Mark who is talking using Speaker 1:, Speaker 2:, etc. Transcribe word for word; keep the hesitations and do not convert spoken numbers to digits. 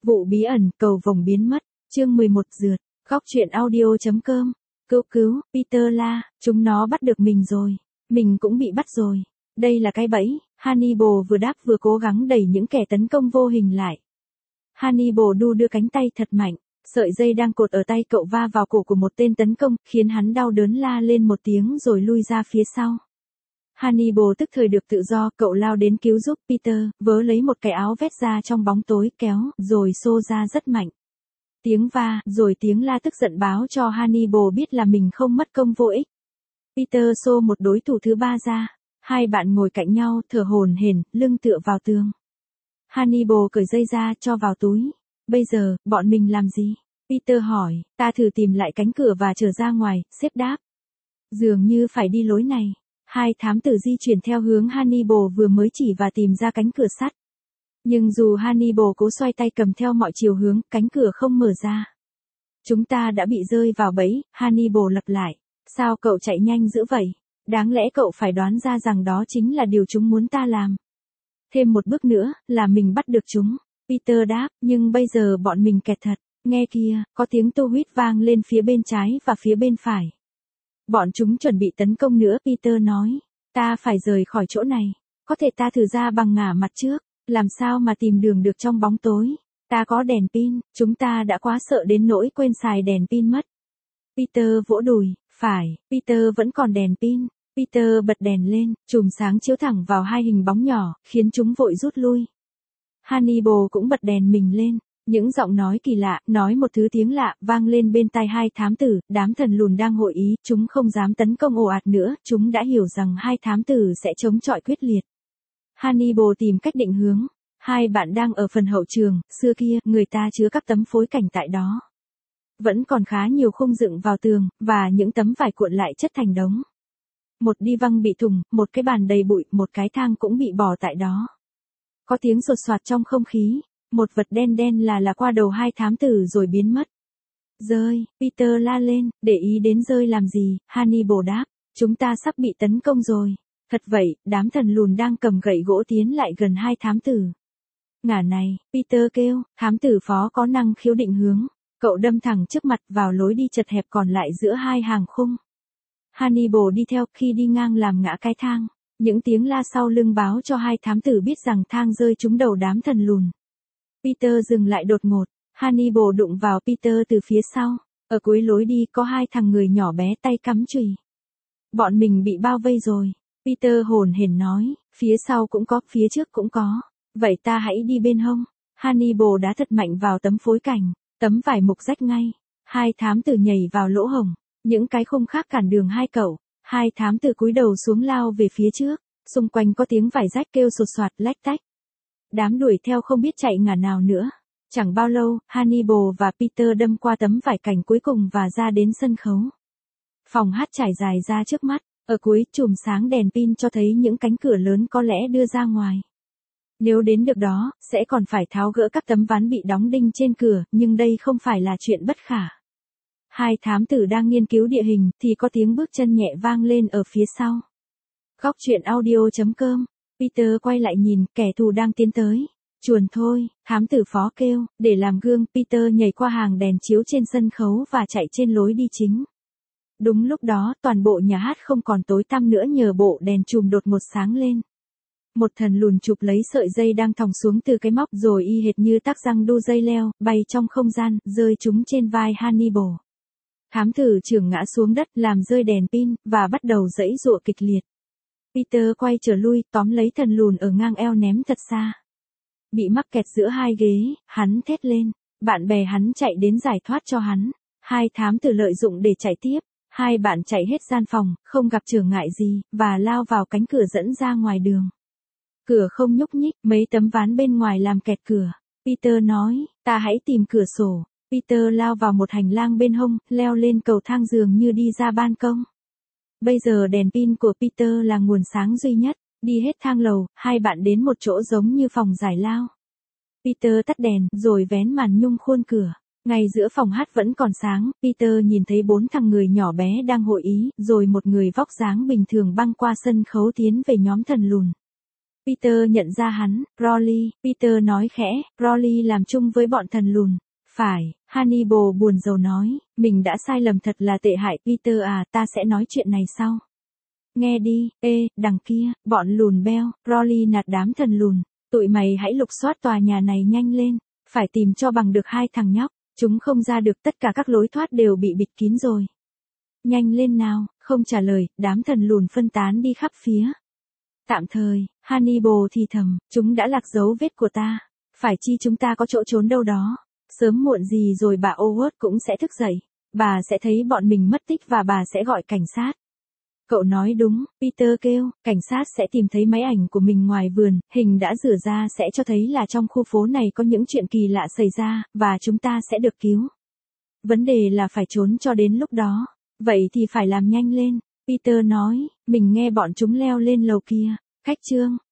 Speaker 1: Vụ bí ẩn, cầu vồng biến mất, chương mười một rượt, góc truyện audio.com, cứu cứu, Peter la, chúng nó bắt được mình rồi, mình cũng bị bắt rồi, đây là cái bẫy, Hannibal vừa đáp vừa cố gắng đẩy những kẻ tấn công vô hình lại. Hannibal đu đưa cánh tay thật mạnh, sợi dây đang cột ở tay cậu va vào cổ của một tên tấn công, khiến hắn đau đớn la lên một tiếng rồi lui ra phía sau. Hannibal tức thời được tự do, cậu lao đến cứu giúp Peter, vớ lấy một cái áo vest ra trong bóng tối kéo, rồi xô ra rất mạnh. Tiếng va, rồi tiếng la tức giận báo cho Hannibal biết là mình không mất công vô ích. Peter xô một đối thủ thứ ba ra, hai bạn ngồi cạnh nhau, thở hổn hển, lưng tựa vào tường. Hannibal cởi dây ra cho vào túi. Bây giờ, bọn mình làm gì? Peter hỏi, ta thử tìm lại cánh cửa và trở ra ngoài, sếp đáp. Dường như phải đi lối này. Hai thám tử di chuyển theo hướng Hannibal vừa mới chỉ và tìm ra cánh cửa sắt. Nhưng dù Hannibal cố xoay tay cầm theo mọi chiều hướng, cánh cửa không mở ra. Chúng ta đã bị rơi vào bẫy, Hannibal lặp lại. Sao cậu chạy nhanh dữ vậy? Đáng lẽ cậu phải đoán ra rằng đó chính là điều chúng muốn ta làm. Thêm một bước nữa, là mình bắt được chúng. Peter đáp, nhưng bây giờ bọn mình kẹt thật. Nghe kia, có tiếng tô huýt vang lên phía bên trái và phía bên phải. Bọn chúng chuẩn bị tấn công nữa, Peter nói. Ta phải rời khỏi chỗ này. Có thể ta thử ra bằng ngả mặt trước. Làm sao mà tìm đường được trong bóng tối. Ta có đèn pin, chúng ta đã quá sợ đến nỗi quên xài đèn pin mất. Peter vỗ đùi, phải, Peter vẫn còn đèn pin. Peter bật đèn lên, chùm sáng chiếu thẳng vào hai hình bóng nhỏ, khiến chúng vội rút lui. Hannibal cũng bật đèn mình lên. Những giọng nói kỳ lạ, nói một thứ tiếng lạ, vang lên bên tai hai thám tử, đám thần lùn đang hội ý, chúng không dám tấn công ồ ạt nữa, chúng đã hiểu rằng hai thám tử sẽ chống chọi quyết liệt. Hannibal tìm cách định hướng. Hai bạn đang ở phần hậu trường, xưa kia, người ta chứa các tấm phối cảnh tại đó. Vẫn còn khá nhiều khung dựng vào tường, và những tấm vải cuộn lại chất thành đống. Một đi văng bị thủng, một cái bàn đầy bụi, một cái thang cũng bị bỏ tại đó. Có tiếng sột soạt trong không khí. Một vật đen đen là là qua đầu hai thám tử rồi biến mất. Rơi, Peter la lên, để ý đến rơi làm gì, Hannibal đáp, chúng ta sắp bị tấn công rồi. Thật vậy, đám thần lùn đang cầm gậy gỗ tiến lại gần hai thám tử. Ngả này, Peter kêu, thám tử phó có năng khiếu định hướng. Cậu đâm thẳng trước mặt vào lối đi chật hẹp còn lại giữa hai hàng khung. Hannibal đi theo, khi đi ngang làm ngã cái thang. Những tiếng la sau lưng báo cho hai thám tử biết rằng thang rơi trúng đầu đám thần lùn. Peter dừng lại đột ngột, Hannibal đụng vào Peter từ phía sau. Ở cuối lối đi có hai thằng người nhỏ bé tay cắm chùy. Bọn mình bị bao vây rồi, Peter hồn hển nói, phía sau cũng có, phía trước cũng có. Vậy ta hãy đi bên hông. Hannibal đá thật mạnh vào tấm phối cảnh, tấm vải mục rách ngay. Hai thám tử nhảy vào lỗ hổng, những cái khung khác cản đường hai cậu. Hai thám tử cúi đầu xuống lao về phía trước, xung quanh có tiếng vải rách kêu sột soạt lách tách. Đám đuổi theo không biết chạy ngả nào nữa. Chẳng bao lâu, Hannibal và Peter đâm qua tấm vải cảnh cuối cùng và ra đến sân khấu. Phòng hát trải dài ra trước mắt, ở cuối chùm sáng đèn pin cho thấy những cánh cửa lớn có lẽ đưa ra ngoài. Nếu đến được đó, sẽ còn phải tháo gỡ các tấm ván bị đóng đinh trên cửa, nhưng đây không phải là chuyện bất khả. Hai thám tử đang nghiên cứu địa hình, thì có tiếng bước chân nhẹ vang lên ở phía sau. Góc truyện audio.com. Peter quay lại nhìn, kẻ thù đang tiến tới. Chuồn thôi, thám tử phó kêu, để làm gương, Peter nhảy qua hàng đèn chiếu trên sân khấu và chạy trên lối đi chính. Đúng lúc đó, toàn bộ nhà hát không còn tối tăm nữa nhờ bộ đèn chùm đột ngột sáng lên. Một thần lùn chụp lấy sợi dây đang thòng xuống từ cái móc rồi y hệt như tắc răng đu dây leo, bay trong không gian, rơi chúng trên vai Hannibal. Thám tử trưởng ngã xuống đất làm rơi đèn pin, và bắt đầu giãy giụa kịch liệt. Peter quay trở lui, tóm lấy thần lùn ở ngang eo ném thật xa. Bị mắc kẹt giữa hai ghế, hắn thét lên. Bạn bè hắn chạy đến giải thoát cho hắn. Hai thám tử lợi dụng để chạy tiếp. Hai bạn chạy hết gian phòng, không gặp trở ngại gì, và lao vào cánh cửa dẫn ra ngoài đường. Cửa không nhúc nhích, mấy tấm ván bên ngoài làm kẹt cửa. Peter nói, ta hãy tìm cửa sổ. Peter lao vào một hành lang bên hông, leo lên cầu thang dường như đi ra ban công. Bây giờ đèn pin của Peter là nguồn sáng duy nhất. Đi hết thang lầu, hai bạn đến một chỗ giống như phòng giải lao. Peter tắt đèn, rồi vén màn nhung khuôn cửa. Ngay giữa phòng hát vẫn còn sáng, Peter nhìn thấy bốn thằng người nhỏ bé đang hội ý, rồi một người vóc dáng bình thường băng qua sân khấu tiến về nhóm thần lùn. Peter nhận ra hắn, Crowley, Peter nói khẽ, Crowley làm chung với bọn thần lùn. Phải, Hannibal buồn rầu nói, mình đã sai lầm thật là tệ hại. Peter à, ta sẽ nói chuyện này sau. Nghe đi, ê, đằng kia, bọn lùn beo, Crowley nạt đám thần lùn, tụi mày hãy lục soát tòa nhà này nhanh lên, phải tìm cho bằng được hai thằng nhóc, chúng không ra được, tất cả các lối thoát đều bị bịt kín rồi. Nhanh lên nào, không trả lời, đám thần lùn phân tán đi khắp phía. Tạm thời, Hannibal thì thầm, chúng đã lạc dấu vết của ta, phải chi chúng ta có chỗ trốn đâu đó. Sớm muộn gì rồi bà Howard cũng sẽ thức dậy, bà sẽ thấy bọn mình mất tích và bà sẽ gọi cảnh sát. Cậu nói đúng, Peter kêu, cảnh sát sẽ tìm thấy máy ảnh của mình ngoài vườn, hình đã rửa ra sẽ cho thấy là trong khu phố này có những chuyện kỳ lạ xảy ra, và chúng ta sẽ được cứu. Vấn đề là phải trốn cho đến lúc đó, vậy thì phải làm nhanh lên. Peter nói, mình nghe bọn chúng leo lên lầu kia, cách chương.